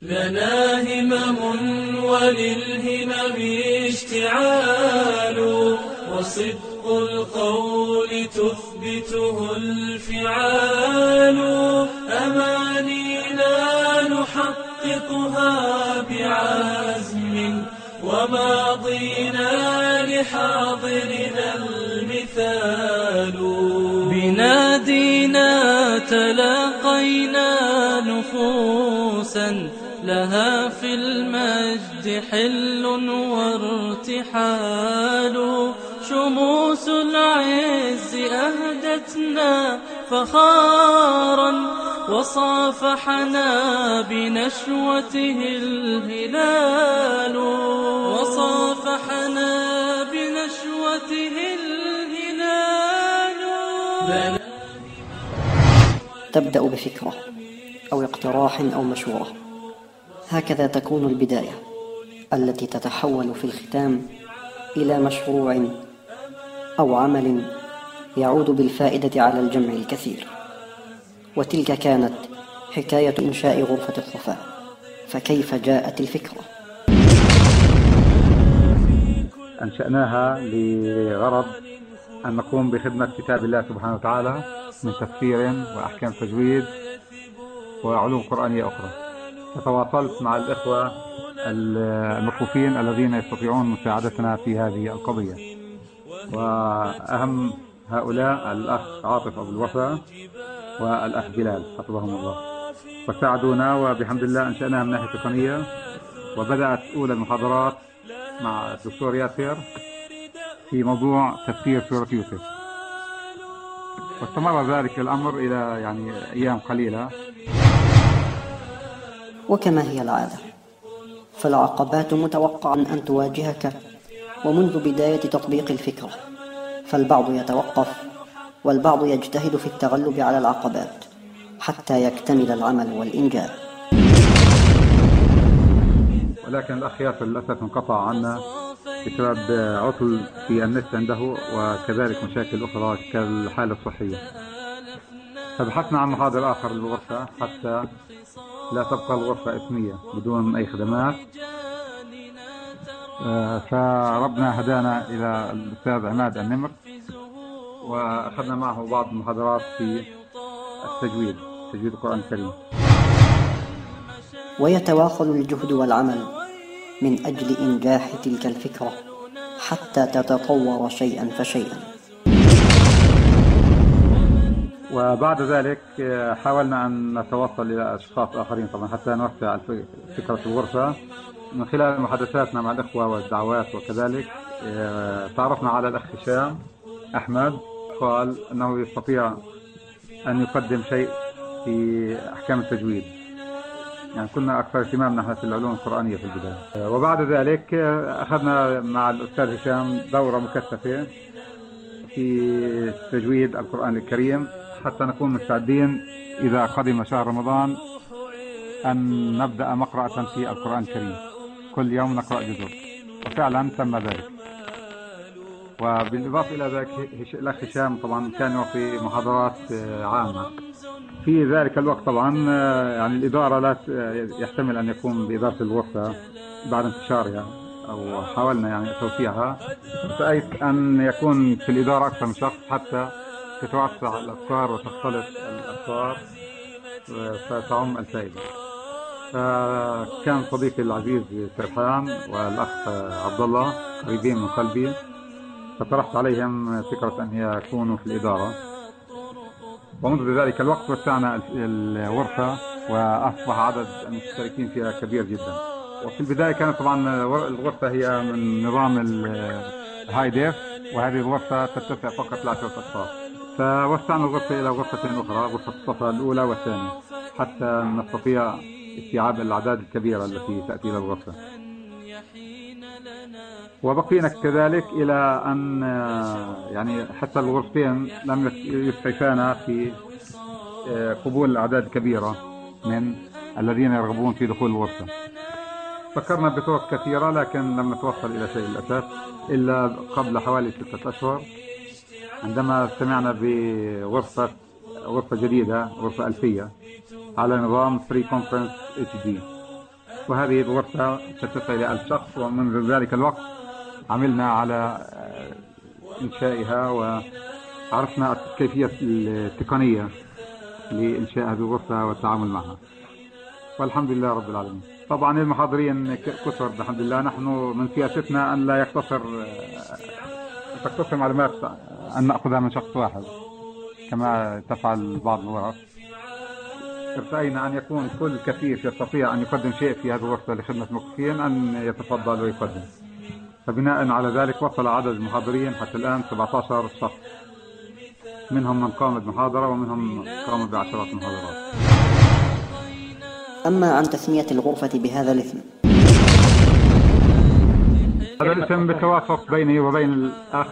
لنا همم وللهمم اشتعال، وصدق القول تثبته الفعال، أمانينا نحققها بعزم، وماضينا لحاضرنا المثال. بنادينا تلاقينا نفوسا لها في المجد حل وارتحال، شموس العز أهدتنا فخارا، وصافحنا بنشوته الهلال، وصافحنا بنشوته الهلال. تبدأ بفكرة أو اقتراح أو مشورة، هكذا تكون البداية التي تتحول في الختام إلى مشروع أو عمل يعود بالفائدة على الجمع الكثير. وتلك كانت حكاية إنشاء غرفة الصفاء. فكيف جاءت الفكرة؟ أنشأناها لغرض أن نقوم بخدمة كتاب الله سبحانه وتعالى من تفسير وأحكام تجويد وعلوم قرآنية أخرى. فتواصلت مع الإخوة المكفوفين الذين يستطيعون مساعدتنا في هذه القضية، وأهم هؤلاء الأخ عاطف أبو الوفا والأخ جلال حفظهم الله، وساعدونا وبحمد الله أنشأناها من ناحية تقنية. وبدأت أولى المحاضرات مع الدكتور ياسر في موضوع تفسير سورة يوسف، واستمر ذلك الأمر إلى أيام قليلة. وكما هي العادة، فالعقبات متوقع أن تواجهك ومنذ بداية تطبيق الفكرة، فالبعض يتوقف والبعض يجتهد في التغلب على العقبات حتى يكتمل العمل والإنجاز. ولكن الأخ ياسر للأسف انقطع عنا بسبب عطل في النت عنده، وكذلك مشاكل أخرى كالحالة الصحية. فبحثنا عن محاضر آخر للغرفة حتى لا تبقى الغرفة اسمية بدون أي خدمات. فربنا هدانا إلى الأستاذ عماد النمر، وأخذنا معه بعض المحاضرات في تجويد القرآن الكريم. ويتواصل الجهد والعمل من أجل إنجاح تلك الفكرة حتى تتطور شيئا فشيئا. وبعد ذلك حاولنا أن نتوصل إلى أشخاص آخرين طبعا حتى نوسع فكرة الغرفة من خلال محادثاتنا مع الإخوة والدعوات. وكذلك تعرفنا على الأخ هشام أحمد، قال أنه يستطيع أن يقدم شيء في أحكام التجويد. كنا أكثر اهتمام نحن في العلوم القرآنية في البداية. وبعد ذلك أخذنا مع الأستاذ هشام دورة مكثفة في تجويد القرآن الكريم حتى نكون مستعدين إذا قدم شهر رمضان أن نبدأ مقرأة في القرآن الكريم، كل يوم نقرأ جزء، وفعلا تم ذلك. وبالإضافة إلى ذلك الأخ هشام طبعا كان يعطي محاضرات عامة في ذلك الوقت. طبعا الإدارة لا يحتمل أن يكون بإدارة الغرفة بعد انتشارها، أو حاولنا توسيعها، رأيت أن يكون في الإدارة أكثر من شخص حتى تتوسع الأفكار وتختلط الأفكار فتعم الفائدة. فكان صديقي العزيز سرحان والأخ عبد الله قريبين من قلبي، فطرحت عليهم فكرة أن يكونوا في الإدارة. ومنذ ذلك الوقت وسعنا الغرفة وأصبح عدد المشتركين فيها كبير جدا. وفي البداية كانت طبعا الغرفة هي من نظام الهاي ديف، وهذه الغرفة تتسع فقط ل10 أشخاص. فوسعنا الغرفة إلى غرفتين أخرى، غرفة الصفة الأولى والثانية، حتى نستطيع استيعاب الأعداد الكبيرة التي تأتي إلى الغرفة. وبقينا كذلك إلى أن حتى الغرفتين لم يسعفانا في قبول الأعداد الكبيرة من الذين يرغبون في دخول الغرفة. فكرنا بطرق كثيرة لكن لم نتوصل إلى شيء للأسف إلا قبل حوالي 6 أشهر، عندما سمعنا بغرفة جديدة، غرفة ألفية على نظام Free Conference HD. وهذه الغرفة تتسع إلى 1000 شخص. ومنذ ذلك الوقت عملنا على إنشائها وعرفنا كيفية التقنية لإنشاء هذه الغرفة والتعامل معها، والحمد لله رب العالمين. طبعا المحاضرين كثر الحمد لله. نحن من سياستنا أن لا تقتصر معلومات أن نأخذها من شخص واحد كما تفعل بعض الغرف. ارتأينا أن يكون كل كفيف يستطيع أن يقدم شيء في هذه الغرفة لخدمة الموقفين أن يتفضل ويقدم. فبناء على ذلك وصل عدد المحاضرين حتى الآن 17 شخص، منهم من قام بمحاضرة ومنهم قام بعشرات المحاضرات. أما عن تسمية الغرفة بهذا الاسم، هذا الاسم بالتوافق بيني وبين الأخ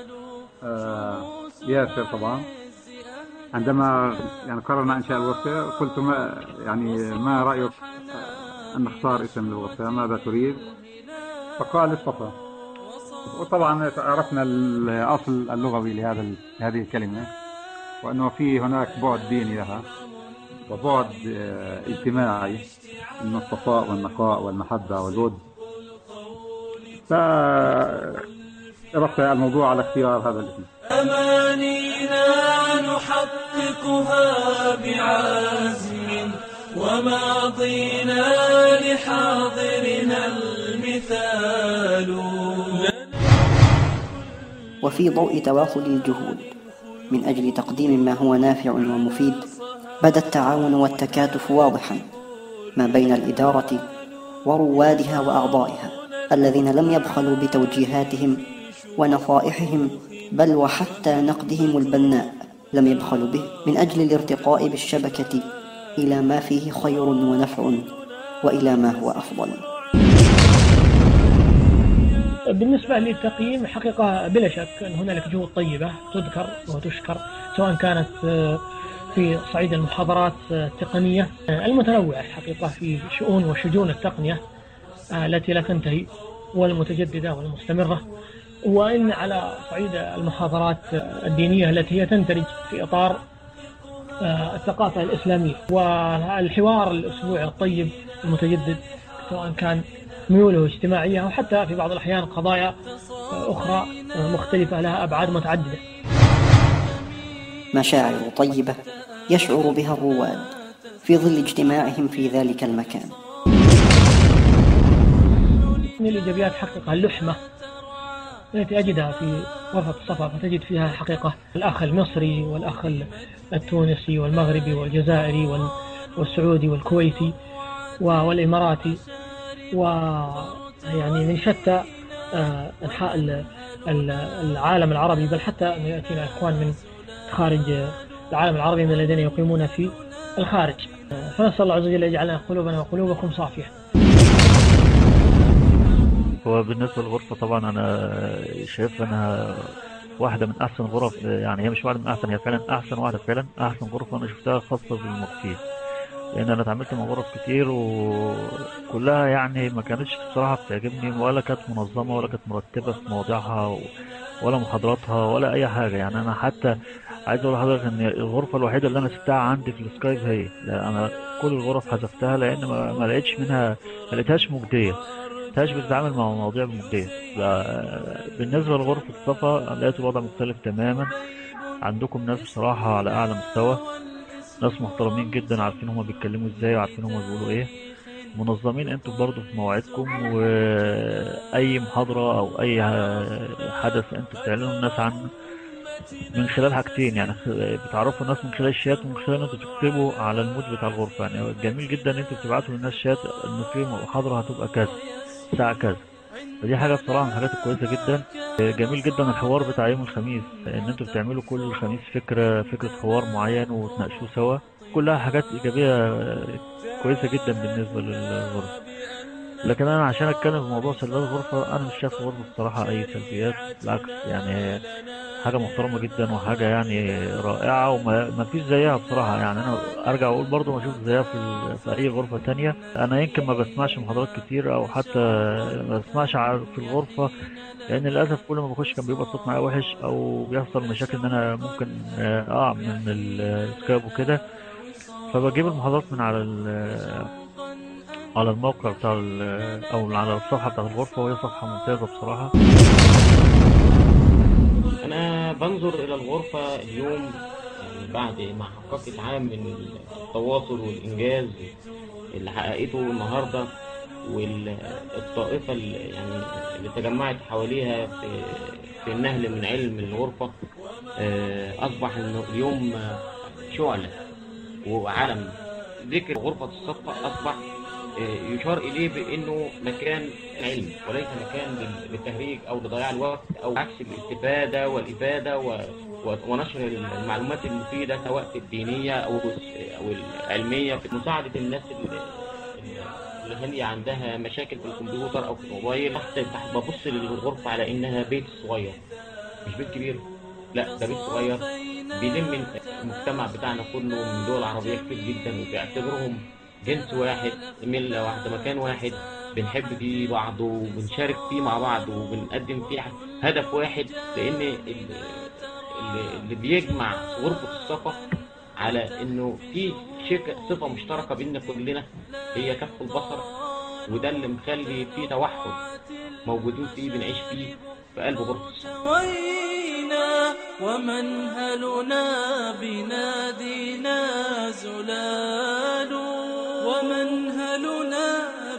ياسر. طبعا عندما قررنا إنشاء الغرفة قلت ما رأيك أن نختار اسم للغرفة، ماذا تريد؟ فقال الصفا. وطبعا عرفنا الأصل اللغوي لهذه الكلمة، وأنه في هناك بعد ديني لها وبعد اجتماعي من الصفاء والنقاء والمحبة والود. فرفض الموضوع على اختيار هذا الاسم. أمانينا نحققها بعزم، وماضينا لحاضرنا المثال. وفي ضوء تواصل الجهود من أجل تقديم ما هو نافع ومفيد، بدا التعاون والتكاتف واضحا ما بين الإدارة وروادها وأعضائها الذين لم يبخلوا بتوجيهاتهم ونصائحهم، بل وحتى نقدهم البناء لم يبخلوا به، من أجل الارتقاء بالشبكة إلى ما فيه خير ونفع وإلى ما هو أفضل. بالنسبة للتقييم، حقيقة بلا شك أن هنالك جهود طيبة تذكر وتشكر، سواء كانت في صعيد المحاضرات التقنية المتنوعة حقيقة في شؤون وشجون التقنية التي لا تنتهي والمتجددة والمستمرة، وإن على صعيد المحاضرات الدينية التي هي تندرج في إطار الثقافة الإسلامية، والحوار الأسبوعي الطيب المتجدد سواء كان ميوله اجتماعية أو حتى في بعض الأحيان قضايا أخرى مختلفة لها أبعاد متعددة. مشاعر طيبة يشعر بها الرواد في ظل اجتماعهم في ذلك المكان. من الإيجابيات حقيقة اللحمة التي أجدها في غرفة الصفا، فتجد فيها حقيقة الأخ المصري والأخ التونسي والمغربي والجزائري والسعودي والكويتي والإماراتي، ويعني من شتى أنحاء العالم العربي، بل حتى أن يأتينا إخوان من خارج العالم العربي من الذين يقيمون في الخارج. فنسأل الله عز وجل يجعلنا قلوبنا وقلوبكم صافية. وبالنسبة للغرفة طبعا أنا شايف أنها واحدة من أحسن غرف، يعني هي مش واحدة من أحسن، هي فعلا أحسن واحدة، فعلا أحسن غرفة أنا شفتها خاصة بالموقفين، لأن أنا اتعاملت مع غرف كتير وكلها يعني ما كانتش بصراحة بتعجبني، ولا كانت منظمة ولا كانت مرتبة في مواضيعها ولا محاضراتها ولا أي حاجة. يعني أنا حتى عايز أقول لحضرتك إن الغرفة الوحيدة اللي أنا سبتها عندي في السكايب هي، أنا كل الغرف حذفتها لأن ما لقيتش منها، ما لقيتهاش مجدية، ملقيتهاش بتتعامل مع مواضيع مجدية. بالنسبة لغرفة الصفا لقيت الوضع مختلف تماما. عندكم ناس بصراحة على أعلى مستوى، ناس محترمين جدا، عارفين هما بيتكلموا ازاي وعارفين هما بيقولوا ايه، منظمين انتوا برضو في مواعيدكم، واي محاضرة او اي حدث انتوا بتعلنوا الناس عنه من خلال حاجتين، يعني بتعرفوا الناس من خلال الشات ومن خلال انتوا بتكتبوا على المود بتاع الغرفة. يعني جميل جدا ان انتوا بتبعتوا للناس شات ان في محاضرة هتبقى كذا الساعة كذا، فدي حاجة بصراحة من الحاجات الكويسة جدا. جميل جدا الحوار بتاع يوم الخميس، ان انتوا بتعملوا كل خميس فكرة حوار معين وتناقشوه سوا، كلها حاجات ايجابية كويسة جدا بالنسبة للغرفة. لكن انا عشان اتكلم في موضوع سلبيات الغرفة، انا مش شايف الغرفة بصراحة اي سلبيات، بالعكس يعني حاجة محترمة جدا وحاجة يعني رائعة وما فيش زيها بصراحة. يعني انا ارجع اقول برضو ما اشوف زيها في اي غرفة تانية. انا يمكن ما بسمعش محاضرات كتير او حتى ما بسمعش في الغرفة، لان للاسف كل ما بخش كان بيبقى الصوت معايا وحش او بيحصل مشاكل ان انا ممكن اقع من السكايب وكده، فبجيب المحاضرات من على على الموقع بتاع او على الصفحة بتاعت الغرفة، وهي صفحة ممتازة بصراحة. أنا بنظر إلى الغرفة اليوم يعني بعد ما حققت عام من التواصل والإنجاز اللي حققته النهاردة، والطائفة يعني اللي تجمعت حواليها في النهل من علم الغرفة. أصبح إنه اليوم شعلة وعلم. ذكر غرفة الصفا أصبح يشار إليه بأنه مكان علم وليس مكان للتهريج أو لضياع الوقت، أو عكس الاستفادة والإفادة ونشر المعلومات المفيدة سواء الدينية أو العلمية، في مساعدة الناس اللي هي عندها مشاكل في الكمبيوتر أو في الموبايل. ببص للغرفة على إنها بيت صغير، مش بيت كبير، لا ده بيت صغير بيلم المجتمع بتاعنا كله من دول عربية كتير جدا، وبيعتبرهم جنس واحد، ملة واحدة، مكان واحد، بنحب فيه بعض وبنشارك فيه مع بعض وبنقدم فيه هدف واحد. لأن اللي بيجمع غرفة الصفا على إنه في صفة مشتركة بيننا كلنا هي كف البصر، وده اللي مخلي فيه توحد موجودين فيه بنعيش فيه في قلب غرفة الصفا. ومنهلنا بنادينا زلال، ومنهلنا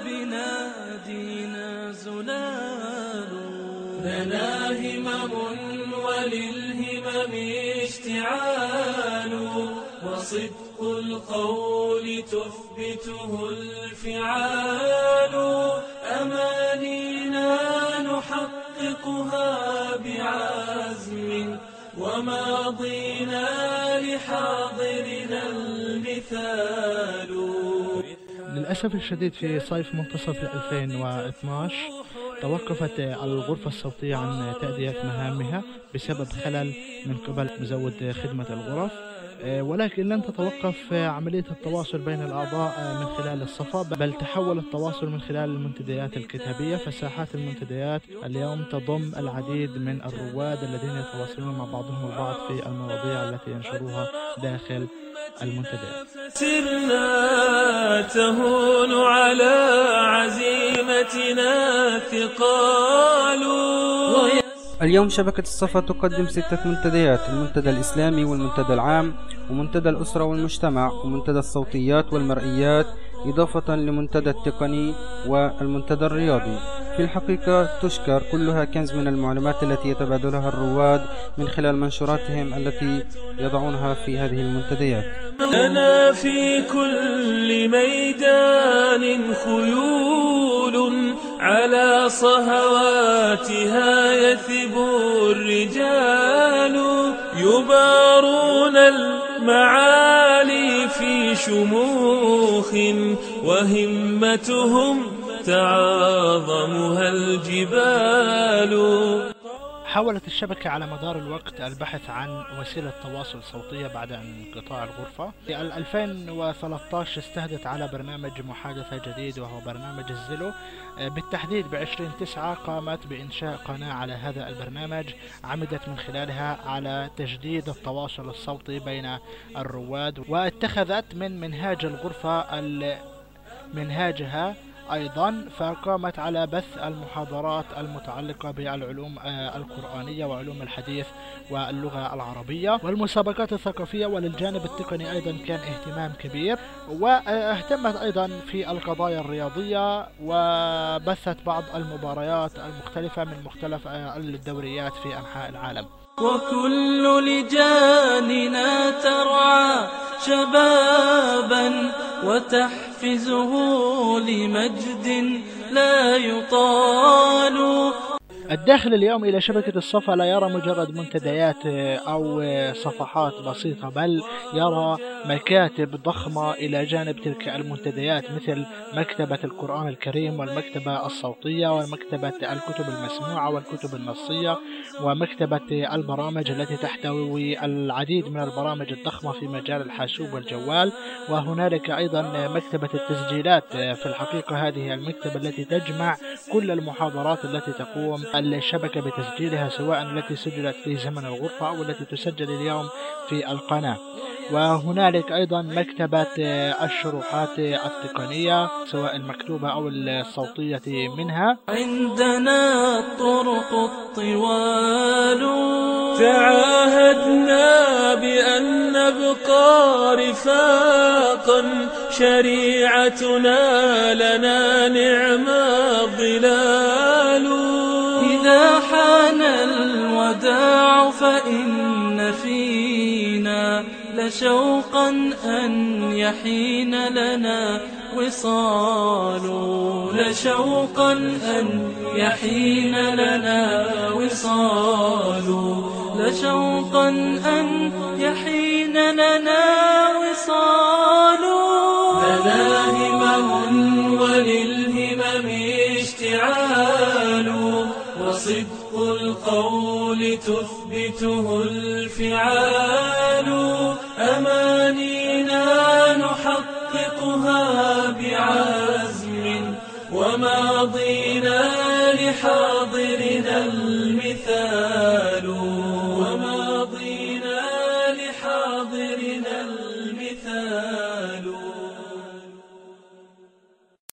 بنادينا زلال. لنا همم وللهمم اشتعال، وصدق القول تثبته الفعال. أمانينا نحققها بعزم، وماضينا لحاضرنا المثال. للأسف الشديد في صيف منتصف 2012 توقفت الغرفة الصوتية عن تأدية مهامها بسبب خلل من قبل مزود خدمة الغرف، ولكن لن تتوقف عملية التواصل بين الأعضاء من خلال الصفا، بل تحول التواصل من خلال المنتديات الكتابية. فساحات المنتديات اليوم تضم العديد من الرواد الذين يتواصلون مع بعضهم البعض في المواضيع التي ينشروها داخل المنتديات. سرنا تهون على عزيمتنا ثقال. اليوم شبكة الصفا تقدم 6 منتديات: المنتدى الإسلامي والمنتدى العام، ومنتدى الأسرة والمجتمع، ومنتدى الصوتيات والمرئيات، إضافة لمنتدى التقني والمنتدى الرياضي. في الحقيقة تشكر كلها كنز من المعلومات التي يتبادلها الرواد من خلال منشوراتهم التي يضعونها في هذه المنتديات. لنا في كل ميدان خيول، على صهواتها يثب الرجال. يبارون المعالي في شموخ، وهمتهم تعاظمها الجبال. حاولت الشبكة على مدار الوقت البحث عن وسيلة تواصل صوتية بعد انقطاع الغرفة. في 2013 استهدت على برنامج محادثة جديد وهو برنامج الزلو. بالتحديد ب20/9 قامت بإنشاء قناة على هذا البرنامج عمدت من خلالها على تجديد التواصل الصوتي بين الرواد، واتخذت من منهاج الغرفة منهاجها أيضا، فقامت على بث المحاضرات المتعلقة بالعلوم القرآنية وعلوم الحديث واللغة العربية والمسابقات الثقافية. وللجانب التقني أيضا كان اهتمام كبير، واهتمت أيضا في القضايا الرياضية وبثت بعض المباريات المختلفة من مختلف الدوريات في أنحاء العالم. وكل لجاننا ترعى شبابا، وتحفزه لمجد لا يطال. الداخل اليوم إلى شبكة الصفا لا يرى مجرد منتديات أو صفحات بسيطة، بل يرى مكاتب ضخمة إلى جانب تلك المنتديات، مثل مكتبة القرآن الكريم والمكتبة الصوتية ومكتبة الكتب المسموعة والكتب النصية ومكتبة البرامج التي تحتوي العديد من البرامج الضخمة في مجال الحاسوب والجوال. وهنالك أيضا مكتبة التسجيلات. في الحقيقة هذه المكتبة التي تجمع كل المحاضرات التي تقوم الشبكة بتسجيلها، سواء التي سجلت في زمن الغرفة أو التي تسجل اليوم في القناة. وهنالك أيضا مكتبة الشروحات التقنية سواء المكتوبة أو الصوتية منها. عندنا الطرق الطوال تعاهدنا بأن نبقى رفاقا شريعتنا لنا نعم الظلال. إذا حان الوداع فإن فينا لشوقا أن يحين لنا وصال. لشوقا أن يحين لنا وصال. لشوقا أن يحين لنا وصال. لنا همم وللهمم اشتعال وصدق القول تثبته الفعال. أمانينا نحققها بعزم وماضينا لحاضرنا المثال.